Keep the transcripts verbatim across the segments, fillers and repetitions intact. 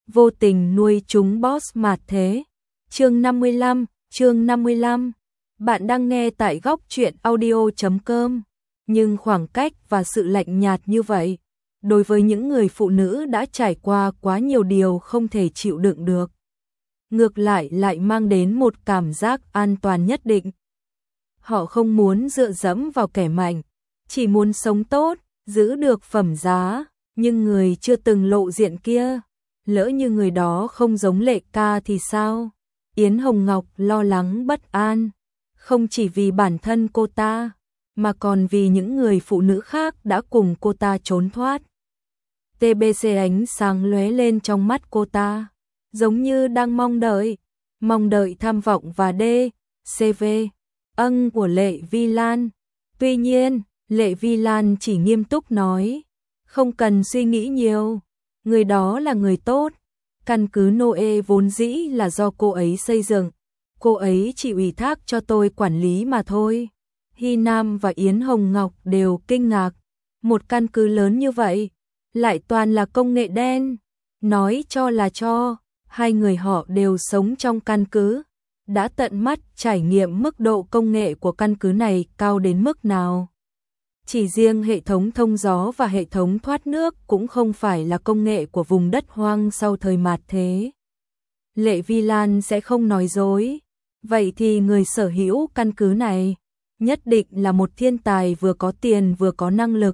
vô tình nuôi chúng boss mạt thế. Chương năm mươi lăm, chương năm mươi lăm. Bạn đang nghe tại góc truyện audio chấm com. Nhưng khoảng cách và sự lạnh nhạt như vậy, đối với những người phụ nữ đã trải qua quá nhiều điều không thể chịu đựng được, ngược lại lại mang đến một cảm giác an toàn nhất định. Họ không muốn dựa dẫm vào kẻ mạnh, chỉ muốn sống tốt, giữ được phẩm giá, nhưng người chưa từng lộ diện kia, lỡ như người đó không giống Lệ ca thì sao? Yến Hồng Ngọc lo lắng bất an, không chỉ vì bản thân cô ta, mà còn vì những người phụ nữ khác đã cùng cô ta trốn thoát. tê bê xê ánh sáng lóe lên trong mắt cô ta, giống như đang mong đợi, mong đợi tham vọng và đê xê vê, ân của Lệ Vi Lan. Tuy nhiên, Lệ Vi Lan chỉ nghiêm túc nói, không cần suy nghĩ nhiều, người đó là người tốt, căn cứ Noe vốn dĩ là do cô ấy xây dựng, cô ấy chỉ ủy thác cho tôi quản lý mà thôi. Hy Nam và Yến Hồng Ngọc đều kinh ngạc, một căn cứ lớn như vậy, lại toàn là công nghệ đen, nói cho là cho, hai người họ đều sống trong căn cứ, đã tận mắt trải nghiệm mức độ công nghệ của căn cứ này cao đến mức nào. Chỉ riêng hệ thống thông gió và hệ thống thoát nước cũng không phải là công nghệ của vùng đất hoang sau thời mạt thế. Lệ Vi Lan sẽ không nói dối, vậy thì người sở hữu căn cứ này nhất định là một thiên tài vừa có tiền vừa có năng lực.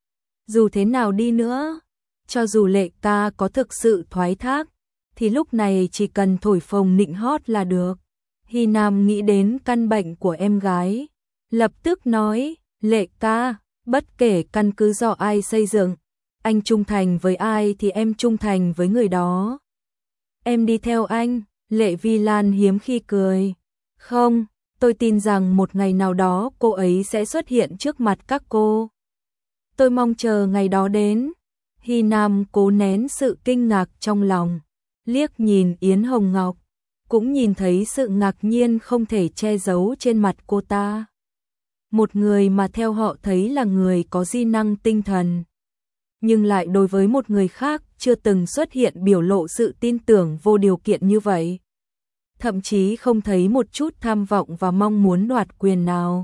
Dù thế nào đi nữa, cho dù Lệ ca có thực sự thoái thác, thì lúc này chỉ cần thổi phồng nịnh hót là được. Hy Nam nghĩ đến căn bệnh của em gái, lập tức nói, Lệ ca, bất kể căn cứ do ai xây dựng, anh trung thành với ai thì em trung thành với người đó. Em đi theo anh, Lệ Vi Lan hiếm khi cười. Không, tôi tin rằng một ngày nào đó cô ấy sẽ xuất hiện trước mặt các cô. Tôi mong chờ ngày đó đến. Hy Nam cố nén sự kinh ngạc trong lòng, liếc nhìn Yến Hồng Ngọc, cũng nhìn thấy sự ngạc nhiên không thể che giấu trên mặt cô ta. Một người mà theo họ thấy là người có di năng tinh thần, nhưng lại đối với một người khác chưa từng xuất hiện biểu lộ sự tin tưởng vô điều kiện như vậy. Thậm chí không thấy một chút tham vọng và mong muốn đoạt quyền nào.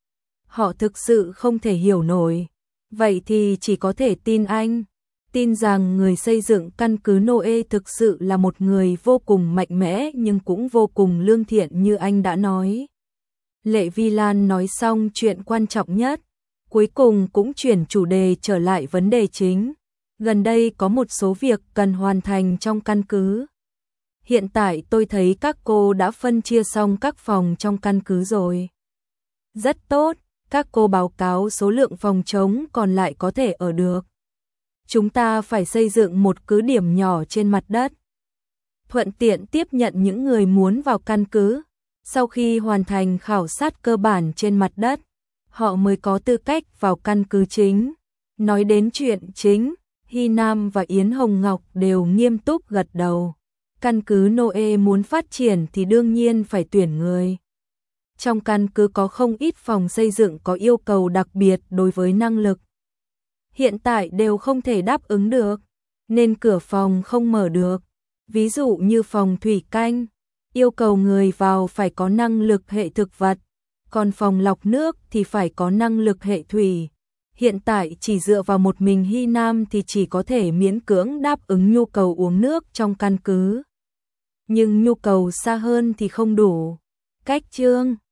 Họ thực sự không thể hiểu nổi. Vậy thì chỉ có thể tin anh, tin rằng người xây dựng căn cứ Noe thực sự là một người vô cùng mạnh mẽ nhưng cũng vô cùng lương thiện như anh đã nói. Lệ Vi Lan nói xong chuyện quan trọng nhất, cuối cùng cũng chuyển chủ đề trở lại vấn đề chính. Gần đây có một số việc cần hoàn thành trong căn cứ. Hiện tại tôi thấy các cô đã phân chia xong các phòng trong căn cứ rồi. Rất tốt, các cô báo cáo số lượng phòng trống còn lại có thể ở được. Chúng ta phải xây dựng một cứ điểm nhỏ trên mặt đất, thuận tiện tiếp nhận những người muốn vào căn cứ. Sau khi hoàn thành khảo sát cơ bản trên mặt đất, họ mới có tư cách vào căn cứ chính. Nói đến chuyện chính, Hy Nam và Yến Hồng Ngọc đều nghiêm túc gật đầu. Căn cứ Noe muốn phát triển thì đương nhiên phải tuyển người. Trong căn cứ có không ít phòng xây dựng có yêu cầu đặc biệt đối với năng lực. Hiện tại đều không thể đáp ứng được, nên cửa phòng không mở được. Ví dụ như phòng thủy canh, yêu cầu người vào phải có năng lực hệ thực vật, còn phòng lọc nước thì phải có năng lực hệ thủy. Hiện tại chỉ dựa vào một mình Hy Nam thì chỉ có thể miễn cưỡng đáp ứng nhu cầu uống nước trong căn cứ. Nhưng nhu cầu xa hơn thì không đủ. Cách chương